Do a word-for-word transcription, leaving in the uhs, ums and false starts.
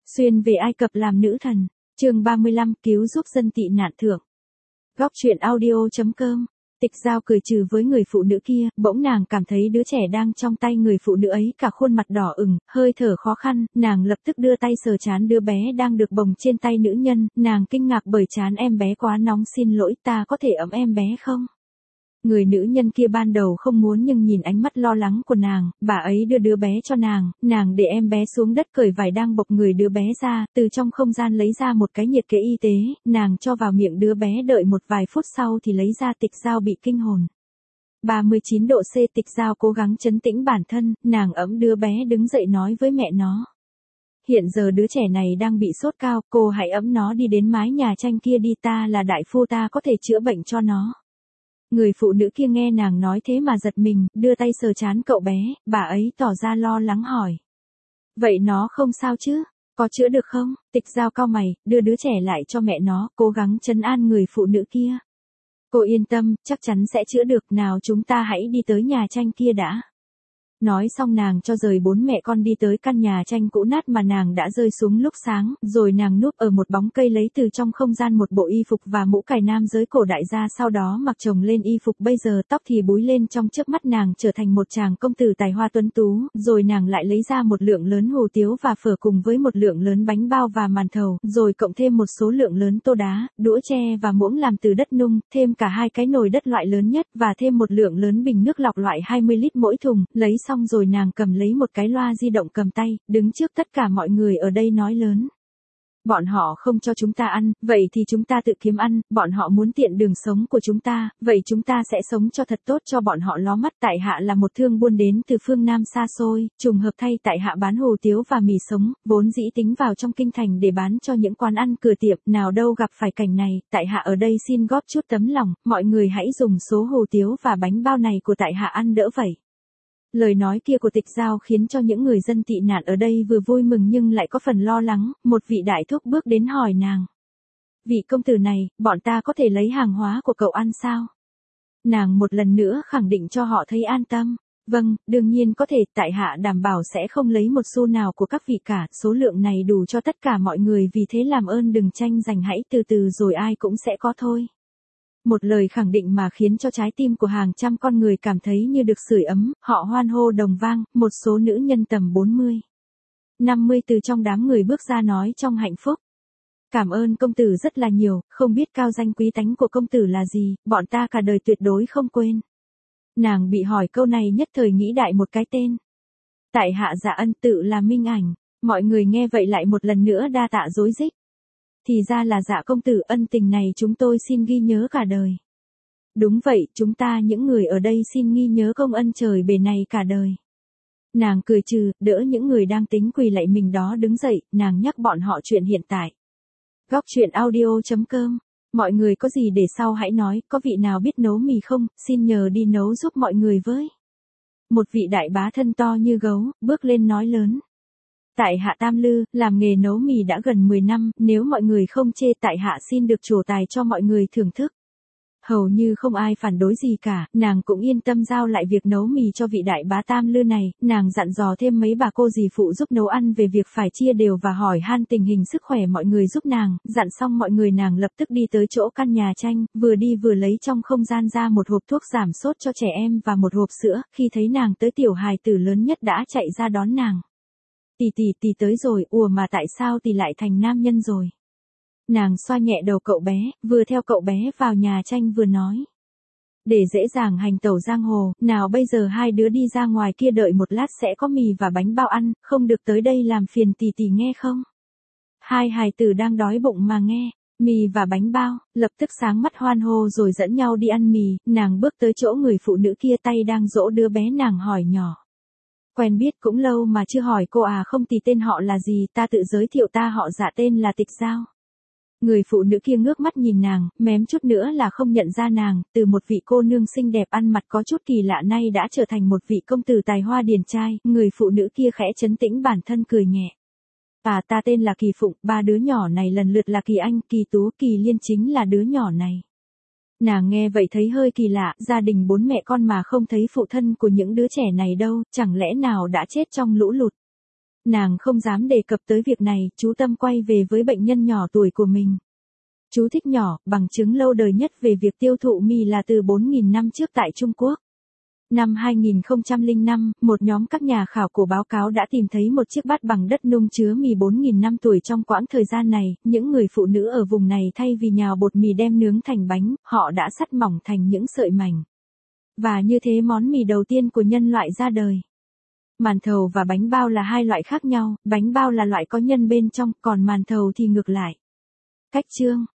Xuyên về Ai Cập làm nữ thần, chương ba mươi lăm cứu giúp dân tị nạn thượng. Góc truyện audio chấm com. Tịch Giao cười trừ với người phụ nữ kia, bỗng nàng cảm thấy đứa trẻ đang trong tay người phụ nữ ấy cả khuôn mặt đỏ ửng, hơi thở khó khăn, nàng lập tức đưa tay sờ trán đứa bé đang được bồng trên tay nữ nhân, nàng kinh ngạc bởi trán em bé quá nóng, xin lỗi, ta có thể ấm em bé không? Người nữ nhân kia ban đầu không muốn nhưng nhìn ánh mắt lo lắng của nàng, bà ấy đưa đứa bé cho nàng, nàng để em bé xuống đất cởi vải đang bọc người đứa bé ra, từ trong không gian lấy ra một cái nhiệt kế y tế, nàng cho vào miệng đứa bé, đợi một vài phút sau thì lấy ra. Tịch Giao bị kinh hồn. ba mươi chín độ C. Tịch Giao cố gắng trấn tĩnh bản thân, nàng ẵm đứa bé đứng dậy nói với mẹ nó. Hiện giờ đứa trẻ này đang bị sốt cao, cô hãy ẵm nó đi đến mái nhà tranh kia đi, ta là đại phu, ta có thể chữa bệnh cho nó. Người phụ nữ kia nghe nàng nói thế mà giật mình, đưa tay sờ trán cậu bé, bà ấy tỏ ra lo lắng hỏi. Vậy nó không sao chứ? Có chữa được không? Tịch Giao cau mày, đưa đứa trẻ lại cho mẹ nó, cố gắng trấn an người phụ nữ kia. Cô yên tâm, chắc chắn sẽ chữa được, nào chúng ta hãy đi tới nhà tranh kia đã. Nói xong nàng cho rời bốn mẹ con đi tới căn nhà tranh cũ nát mà nàng đã rơi xuống lúc sáng, rồi nàng núp ở một bóng cây lấy từ trong không gian một bộ y phục và mũ cài nam giới cổ đại ra, sau đó mặc chồng lên y phục, bây giờ tóc thì búi lên, trong chớp mắt nàng trở thành một chàng công tử tài hoa tuấn tú, rồi nàng lại lấy ra một lượng lớn hủ tiếu và phở cùng với một lượng lớn bánh bao và màn thầu, rồi cộng thêm một số lượng lớn tô đá, đũa tre và muỗng làm từ đất nung, thêm cả hai cái nồi đất loại lớn nhất và thêm một lượng lớn bình nước lọc loại hai mươi lít mỗi thùng, lấy xong rồi nàng cầm lấy một cái loa di động cầm tay, đứng trước tất cả mọi người ở đây nói lớn. Bọn họ không cho chúng ta ăn, vậy thì chúng ta tự kiếm ăn, bọn họ muốn tiện đường sống của chúng ta, vậy chúng ta sẽ sống cho thật tốt cho bọn họ ló mắt. Tại hạ là một thương buôn đến từ phương Nam xa xôi, trùng hợp thay tại hạ bán hủ tiếu và mì sống, vốn dĩ tính vào trong kinh thành để bán cho những quán ăn cửa tiệm, nào đâu gặp phải cảnh này, tại hạ ở đây xin góp chút tấm lòng, mọi người hãy dùng số hủ tiếu và bánh bao này của tại hạ ăn đỡ vậy. Lời nói kia của Tịch Giao khiến cho những người dân tị nạn ở đây vừa vui mừng nhưng lại có phần lo lắng, một vị đại thúc bước đến hỏi nàng. Vị công tử này, bọn ta có thể lấy hàng hóa của cậu ăn sao? Nàng một lần nữa khẳng định cho họ thấy an tâm. Vâng, đương nhiên có thể, tại hạ đảm bảo sẽ không lấy một xu nào của các vị cả, số lượng này đủ cho tất cả mọi người, vì thế làm ơn đừng tranh giành, hãy từ từ rồi ai cũng sẽ có thôi. Một lời khẳng định mà khiến cho trái tim của hàng trăm con người cảm thấy như được sưởi ấm, họ hoan hô đồng vang, một số nữ nhân tầm bốn mươi, năm mươi từ trong đám người bước ra nói trong hạnh phúc. Cảm ơn công tử rất là nhiều, không biết cao danh quý tánh của công tử là gì, bọn ta cả đời tuyệt đối không quên. Nàng bị hỏi câu này nhất thời nghĩ đại một cái tên. Tại hạ Dạ Ân, tự là Minh Ảnh, mọi người nghe vậy lại một lần nữa đa tạ rối rích. Thì ra là Dạ công tử, ân tình này chúng tôi xin ghi nhớ cả đời. Đúng vậy, chúng ta những người ở đây xin ghi nhớ công ân trời bề này cả đời. Nàng cười trừ, đỡ những người đang tính quỳ lạy mình đó đứng dậy, nàng nhắc bọn họ chuyện hiện tại. Góc truyện audio chấm com. Mọi người có gì để sau hãy nói, có vị nào biết nấu mì không, xin nhờ đi nấu giúp mọi người với. Một vị đại bá thân to như gấu, bước lên nói lớn. Tại hạ Tam Lư, làm nghề nấu mì đã gần mười năm, nếu mọi người không chê tại hạ xin được trổ tài cho mọi người thưởng thức. Hầu như không ai phản đối gì cả, nàng cũng yên tâm giao lại việc nấu mì cho vị đại bá Tam Lư này, nàng dặn dò thêm mấy bà cô dì phụ giúp nấu ăn về việc phải chia đều và hỏi han tình hình sức khỏe mọi người giúp nàng, dặn xong mọi người nàng lập tức đi tới chỗ căn nhà tranh, vừa đi vừa lấy trong không gian ra một hộp thuốc giảm sốt cho trẻ em và một hộp sữa, khi thấy nàng tới tiểu hài tử lớn nhất đã chạy ra đón nàng. Tỷ tỷ tỷ tới rồi, ủa mà tại sao tỷ lại thành nam nhân rồi? Nàng xoa nhẹ đầu cậu bé, vừa theo cậu bé vào nhà tranh vừa nói. Để dễ dàng hành tẩu giang hồ, nào bây giờ hai đứa đi ra ngoài kia đợi một lát sẽ có mì và bánh bao ăn, không được tới đây làm phiền tỷ tỷ nghe không? Hai hài tử đang đói bụng mà nghe, mì và bánh bao, lập tức sáng mắt hoan hô rồi dẫn nhau đi ăn mì, nàng bước tới chỗ người phụ nữ kia tay đang dỗ đứa bé, nàng hỏi nhỏ. Quen biết cũng lâu mà chưa hỏi cô à, không thì tên họ là gì, ta tự giới thiệu, ta họ Dạ, tên là Tịch Giao. Người phụ nữ kia ngước mắt nhìn nàng, mém chút nữa là không nhận ra nàng, từ một vị cô nương xinh đẹp ăn mặc có chút kỳ lạ nay đã trở thành một vị công tử tài hoa điển trai, người phụ nữ kia khẽ trấn tĩnh bản thân cười nhẹ. À, ta tên là Kỳ Phụng, ba đứa nhỏ này lần lượt là Kỳ Anh, Kỳ Tú, Kỳ Liên, chính là đứa nhỏ này. Nàng nghe vậy thấy hơi kỳ lạ, gia đình bốn mẹ con mà không thấy phụ thân của những đứa trẻ này đâu, chẳng lẽ nào đã chết trong lũ lụt. Nàng không dám đề cập tới việc này, chú tâm quay về với bệnh nhân nhỏ tuổi của mình. Chú thích nhỏ, bằng chứng lâu đời nhất về việc tiêu thụ mì là từ bốn nghìn năm trước tại Trung Quốc. Năm hai nghìn không trăm lẻ năm, một nhóm các nhà khảo cổ báo cáo đã tìm thấy một chiếc bát bằng đất nung chứa mì bốn nghìn năm tuổi. Trong quãng thời gian này, những người phụ nữ ở vùng này thay vì nhào bột mì đem nướng thành bánh, họ đã sắt mỏng thành những sợi mảnh. Và như thế món mì đầu tiên của nhân loại ra đời. Màn thầu và bánh bao là hai loại khác nhau, bánh bao là loại có nhân bên trong, còn màn thầu thì ngược lại. Cách chương